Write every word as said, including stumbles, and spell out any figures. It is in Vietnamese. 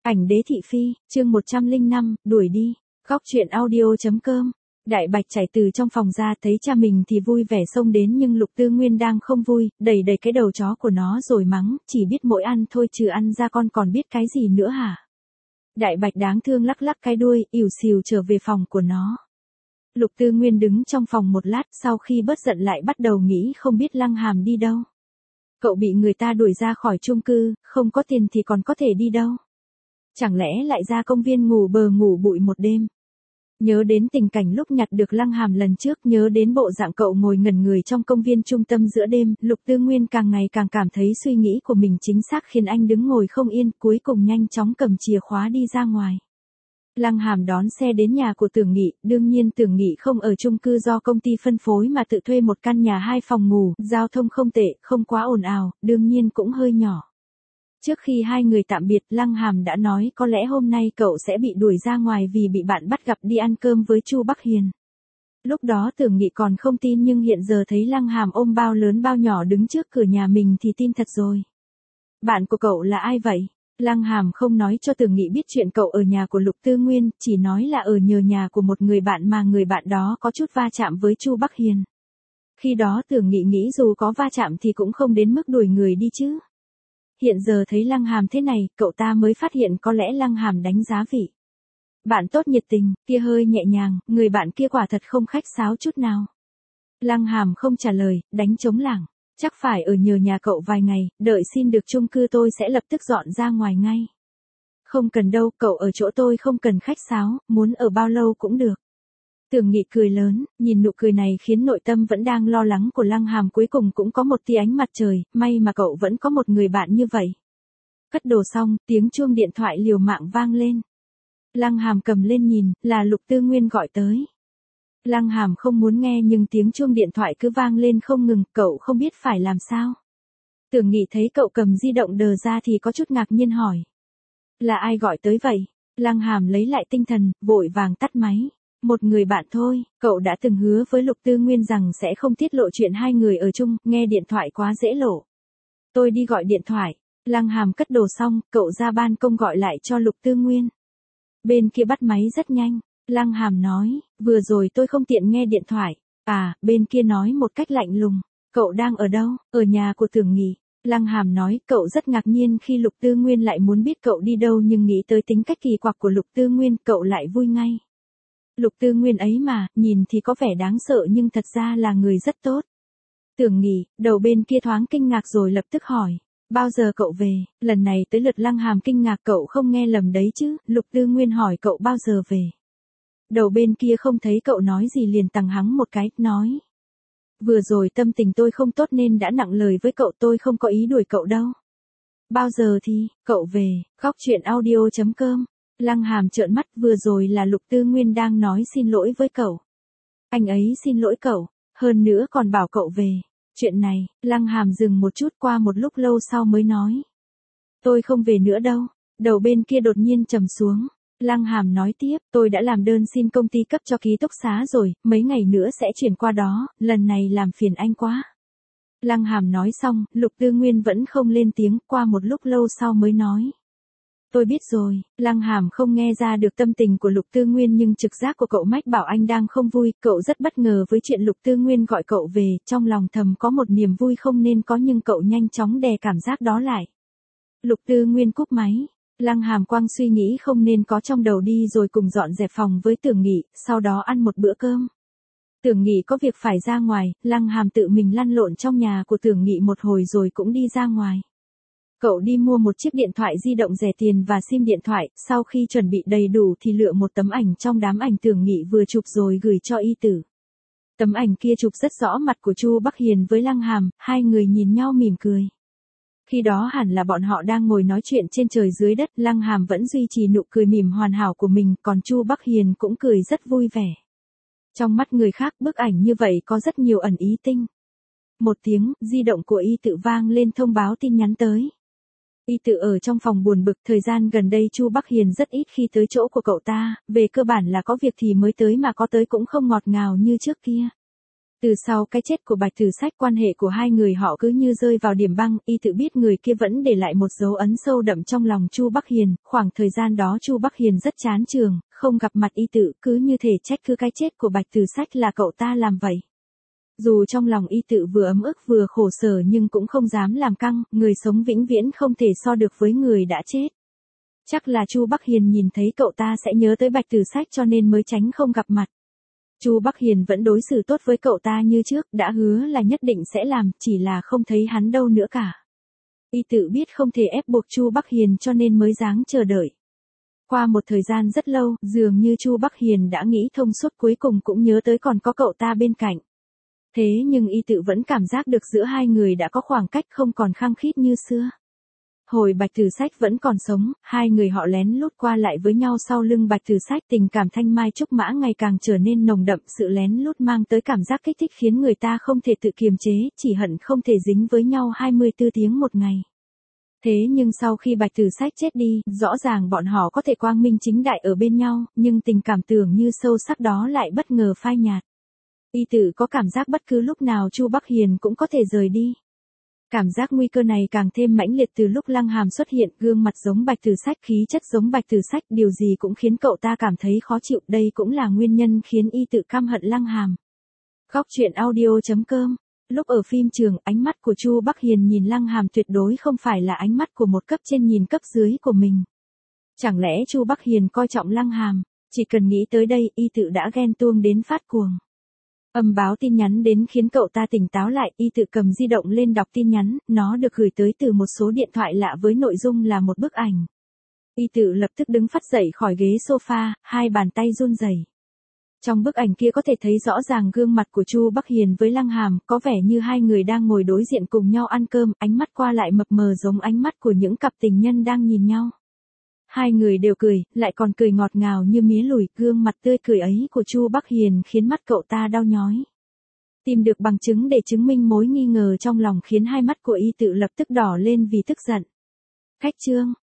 Ảnh đế thị phi, chương một trăm lẻ năm, đuổi đi. Góc truyện audio chấm com. Đại Bạch chạy từ trong phòng ra, thấy cha mình thì vui vẻ xông đến, nhưng Lục Tư Nguyên đang không vui, đẩy đẩy cái đầu chó của nó rồi mắng, chỉ biết mỗi ăn thôi chứ ăn ra con còn biết cái gì nữa hả? Đại Bạch đáng thương lắc lắc cái đuôi, ỉu xìu trở về phòng của nó. Lục Tư Nguyên đứng trong phòng một lát, sau khi bớt giận lại bắt đầu nghĩ không biết Lăng Hàm đi đâu. Cậu bị người ta đuổi ra khỏi chung cư, không có tiền thì còn có thể đi đâu? Chẳng lẽ lại ra công viên ngủ bờ ngủ bụi một đêm? Nhớ đến tình cảnh lúc nhặt được Lăng Hàm lần trước, nhớ đến bộ dạng cậu ngồi ngẩn người trong công viên trung tâm giữa đêm, Lục Tư Nguyên càng ngày càng cảm thấy suy nghĩ của mình chính xác, khiến anh đứng ngồi không yên, cuối cùng nhanh chóng cầm chìa khóa đi ra ngoài. Lăng Hàm đón xe đến nhà của Tưởng Nghị, đương nhiên Tưởng Nghị không ở chung cư do công ty phân phối mà tự thuê một căn nhà hai phòng ngủ, giao thông không tệ, không quá ồn ào, đương nhiên cũng hơi nhỏ. Trước khi hai người tạm biệt, Lăng Hàm đã nói có lẽ hôm nay cậu sẽ bị đuổi ra ngoài vì bị bạn bắt gặp đi ăn cơm với Chu Bắc Hiền. Lúc đó Tưởng Nghị còn không tin, nhưng hiện giờ thấy Lăng Hàm ôm bao lớn bao nhỏ đứng trước cửa nhà mình thì tin thật rồi. Bạn của cậu là ai vậy? Lăng Hàm không nói cho Tưởng Nghị biết chuyện cậu ở nhà của Lục Tư Nguyên, chỉ nói là ở nhờ nhà của một người bạn mà người bạn đó có chút va chạm với Chu Bắc Hiền. Khi đó Tưởng Nghị nghĩ dù có va chạm thì cũng không đến mức đuổi người đi chứ. Hiện giờ thấy Lăng Hàm thế này, cậu ta mới phát hiện có lẽ Lăng Hàm đánh giá vị. Bạn tốt nhiệt tình, kia hơi nhẹ nhàng, người bạn kia quả thật không khách sáo chút nào. Lăng Hàm không trả lời, đánh trống lảng. Chắc phải ở nhờ nhà cậu vài ngày, đợi xin được chung cư tôi sẽ lập tức dọn ra ngoài ngay. Không cần đâu, cậu ở chỗ tôi không cần khách sáo, muốn ở bao lâu cũng được. Tưởng Nghị cười lớn, nhìn nụ cười này khiến nội tâm vẫn đang lo lắng của Lăng Hàm cuối cùng cũng có một tia ánh mặt trời, may mà cậu vẫn có một người bạn như vậy. Cất đồ xong, tiếng chuông điện thoại liều mạng vang lên. Lăng Hàm cầm lên nhìn, là Lục Tư Nguyên gọi tới. Lăng Hàm không muốn nghe nhưng tiếng chuông điện thoại cứ vang lên không ngừng, cậu không biết phải làm sao. Tưởng Nghị thấy cậu cầm di động đờ ra thì có chút ngạc nhiên hỏi. Là ai gọi tới vậy? Lăng Hàm lấy lại tinh thần, vội vàng tắt máy. Một người bạn thôi, cậu đã từng hứa với Lục Tư Nguyên rằng sẽ không tiết lộ chuyện hai người ở chung, nghe điện thoại quá dễ lộ. Tôi đi gọi điện thoại. Lăng Hàm cất đồ xong, cậu ra ban công gọi lại cho Lục Tư Nguyên. Bên kia bắt máy rất nhanh. Lăng Hàm nói, vừa rồi tôi không tiện nghe điện thoại. À, bên kia nói một cách lạnh lùng. Cậu đang ở đâu? Ở nhà của Tưởng Nghị. Lăng Hàm nói, cậu rất ngạc nhiên khi Lục Tư Nguyên lại muốn biết cậu đi đâu, nhưng nghĩ tới tính cách kỳ quặc của Lục Tư Nguyên, cậu lại vui ngay. Lục Tư Nguyên ấy mà, nhìn thì có vẻ đáng sợ nhưng thật ra là người rất tốt. Tưởng Nghị, đầu bên kia thoáng kinh ngạc rồi lập tức hỏi. Bao giờ cậu về? Lần này tới lượt Lăng Hàm kinh ngạc, cậu không nghe lầm đấy chứ? Lục Tư Nguyên hỏi cậu bao giờ về? Đầu bên kia không thấy cậu nói gì liền tằng hắng một cái, nói. Vừa rồi tâm tình tôi không tốt nên đã nặng lời với cậu, tôi không có ý đuổi cậu đâu. Bao giờ thì, cậu về, góc truyện audio chấm com. Lăng Hàm trợn mắt, vừa rồi là Lục Tư Nguyên đang nói xin lỗi với cậu. Anh ấy xin lỗi cậu, hơn nữa còn bảo cậu về. Chuyện này, Lăng Hàm dừng một chút, qua một lúc lâu sau mới nói. Tôi không về nữa đâu. Đầu bên kia đột nhiên trầm xuống. Lăng Hàm nói tiếp, tôi đã làm đơn xin công ty cấp cho ký túc xá rồi, mấy ngày nữa sẽ chuyển qua đó, lần này làm phiền anh quá. Lăng Hàm nói xong, Lục Tư Nguyên vẫn không lên tiếng, qua một lúc lâu sau mới nói. Tôi biết rồi. Lăng Hàm không nghe ra được tâm tình của Lục Tư Nguyên, nhưng trực giác của cậu mách bảo anh đang không vui, cậu rất bất ngờ với chuyện Lục Tư Nguyên gọi cậu về, trong lòng thầm có một niềm vui không nên có, nhưng cậu nhanh chóng đè cảm giác đó lại. Lục Tư Nguyên cúp máy. Lăng Hàm quăng suy nghĩ không nên có trong đầu đi rồi cùng dọn dẹp phòng với Tưởng Nghị, sau đó ăn một bữa cơm. Tưởng Nghị có việc phải ra ngoài, Lăng Hàm tự mình lăn lộn trong nhà của Tưởng Nghị một hồi rồi cũng đi ra ngoài. Cậu đi mua một chiếc điện thoại di động rẻ tiền và sim điện thoại, sau khi chuẩn bị đầy đủ thì lựa một tấm ảnh trong đám ảnh Tưởng Nghị vừa chụp rồi gửi cho y tử. Tấm ảnh kia chụp rất rõ mặt của Chu Bắc Hiền với Lăng Hàm, hai người nhìn nhau mỉm cười. Khi đó hẳn là bọn họ đang ngồi nói chuyện trên trời dưới đất, Lăng Hàm vẫn duy trì nụ cười mỉm hoàn hảo của mình, còn Chu Bắc Hiền cũng cười rất vui vẻ. Trong mắt người khác, bức ảnh như vậy có rất nhiều ẩn ý tinh. Một tiếng, di động của y tự vang lên thông báo tin nhắn tới. Y tự ở trong phòng buồn bực, thời gian gần đây Chu Bắc Hiền rất ít khi tới chỗ của cậu ta, về cơ bản là có việc thì mới tới, mà có tới cũng không ngọt ngào như trước kia. Từ sau cái chết của Bạch Tử Sách, quan hệ của hai người họ cứ như rơi vào điểm băng, y tự biết người kia vẫn để lại một dấu ấn sâu đậm trong lòng Chu Bắc Hiền, khoảng thời gian đó Chu Bắc Hiền rất chán trường, không gặp mặt y tự, cứ như thể trách cứ cái chết của Bạch Tử Sách là cậu ta làm vậy. Dù trong lòng y tự vừa ấm ức vừa khổ sở nhưng cũng không dám làm căng, người sống vĩnh viễn không thể so được với người đã chết. Chắc là Chu Bắc Hiền nhìn thấy cậu ta sẽ nhớ tới Bạch Tử Sách cho nên mới tránh không gặp mặt. Chu Bắc Hiền vẫn đối xử tốt với cậu ta như trước, đã hứa là nhất định sẽ làm, chỉ là không thấy hắn đâu nữa cả. Y tự biết không thể ép buộc Chu Bắc Hiền cho nên mới dáng chờ đợi. Qua một thời gian rất lâu, dường như Chu Bắc Hiền đã nghĩ thông suốt, cuối cùng cũng nhớ tới còn có cậu ta bên cạnh. Thế nhưng y tự vẫn cảm giác được giữa hai người đã có khoảng cách không còn khăng khít như xưa. Hồi Bạch Tử Sách vẫn còn sống, hai người họ lén lút qua lại với nhau sau lưng Bạch Tử Sách, tình cảm thanh mai trúc mã ngày càng trở nên nồng đậm, sự lén lút mang tới cảm giác kích thích khiến người ta không thể tự kiềm chế, chỉ hận không thể dính với nhau hai mươi tư tiếng một ngày. Thế nhưng sau khi Bạch Tử Sách chết đi, rõ ràng bọn họ có thể quang minh chính đại ở bên nhau, nhưng tình cảm tưởng như sâu sắc đó lại bất ngờ phai nhạt. Y tự có cảm giác bất cứ lúc nào Chu Bắc Hiền cũng có thể rời đi. Cảm giác nguy cơ này càng thêm mãnh liệt từ lúc Lăng Hàm xuất hiện, gương mặt giống Bạch Tử Sách, khí chất giống Bạch Tử Sách, điều gì cũng khiến cậu ta cảm thấy khó chịu, đây cũng là nguyên nhân khiến y tự căm hận Lăng Hàm. Góc truyện audio chấm com. Lúc ở phim trường, ánh mắt của Chu Bắc Hiền nhìn Lăng Hàm tuyệt đối không phải là ánh mắt của một cấp trên nhìn cấp dưới của mình. Chẳng lẽ Chu Bắc Hiền coi trọng Lăng Hàm? Chỉ cần nghĩ tới đây, y tự đã ghen tuông đến phát cuồng. Âm báo tin nhắn đến khiến cậu ta tỉnh táo lại, y tự cầm di động lên đọc tin nhắn, nó được gửi tới từ một số điện thoại lạ với nội dung là một bức ảnh. Y tự lập tức đứng phắt dậy khỏi ghế sofa, hai bàn tay run rẩy. Trong bức ảnh kia có thể thấy rõ ràng gương mặt của Chu Bắc Hiền với Lăng Hàm, có vẻ như hai người đang ngồi đối diện cùng nhau ăn cơm, ánh mắt qua lại mập mờ giống ánh mắt của những cặp tình nhân đang nhìn nhau. Hai người đều cười, lại còn cười ngọt ngào như mía lùi, gương mặt tươi cười ấy của Chu Bắc Hiền khiến mắt cậu ta đau nhói. Tìm được bằng chứng để chứng minh mối nghi ngờ trong lòng khiến hai mắt của y tự lập tức đỏ lên vì tức giận. Khách trương,